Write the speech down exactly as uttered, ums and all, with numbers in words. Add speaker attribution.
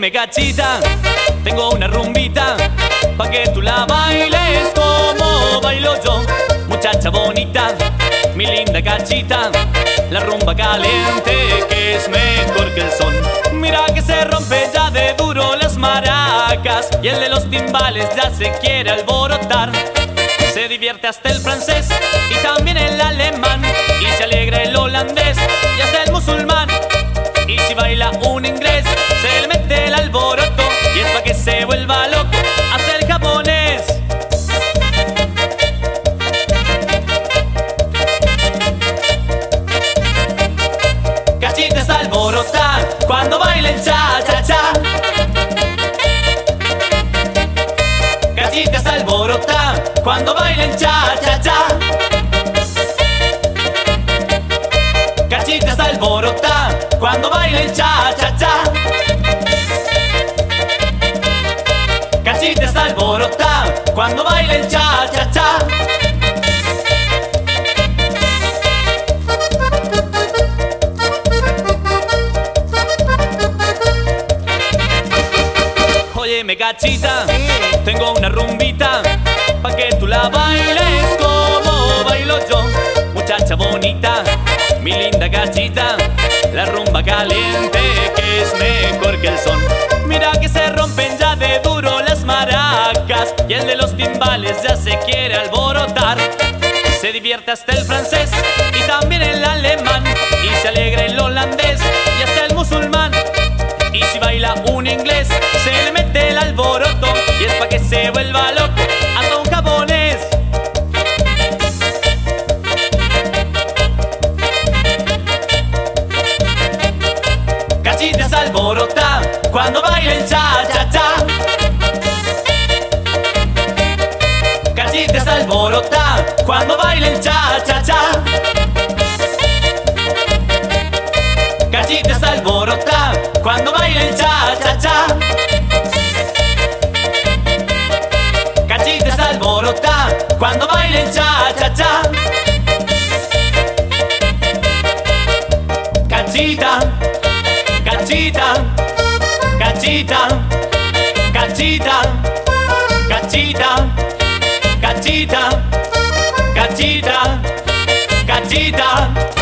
Speaker 1: Óyeme cachita, tengo una rumbita pa' que tú la bailes como bailo yo. Muchacha bonita, mi linda cachita, la rumba caliente que es mejor que el son. Mira que se rompe ya de duro las maracas y el de los timbales ya se quiere alborotar. Se divierte hasta el francés y también el alemán, y se alegra el holandés y hasta el musulmán. Y si baila un inglés se le mete el alboroto, y es pa' que se vuelva loco hasta el japonés. Cachita se alborota cuando baila el cha-cha-cha. Cachita se alborota cuando baila el cha-cha-cha. Cachita se alborota cuando baila el cha-cha-cha. Cachita se alborota cuando baila el cha-cha-cha. Óyeme cachita, tengo una rumbita pa' que tú la bailes como bailo yo. Muchacha bonita, mi linda cachita, la rumba caliente que es mejor que el son. Mira que se rompen ya de duro las maracas y el de los timbales ya se quiere alborotar. Se divierte hasta el francés y también el alemán, y se alegra el holandés y hasta el musulmán. Y si baila un inglés se le mete el alboroto, y es pa' que se vuelva loco hasta un japonés. Cachita se alborota cuando baila el cha-cha-cha. Cachita se alborota cuando baila el cha-cha-cha. Cachita se alborota cuando baila el cha-cha-cha. Cachita se alborota cuando baila el cha-cha-cha. Cachita, cachita, cachita, cachita, cachita, cachita, cachita, cachita.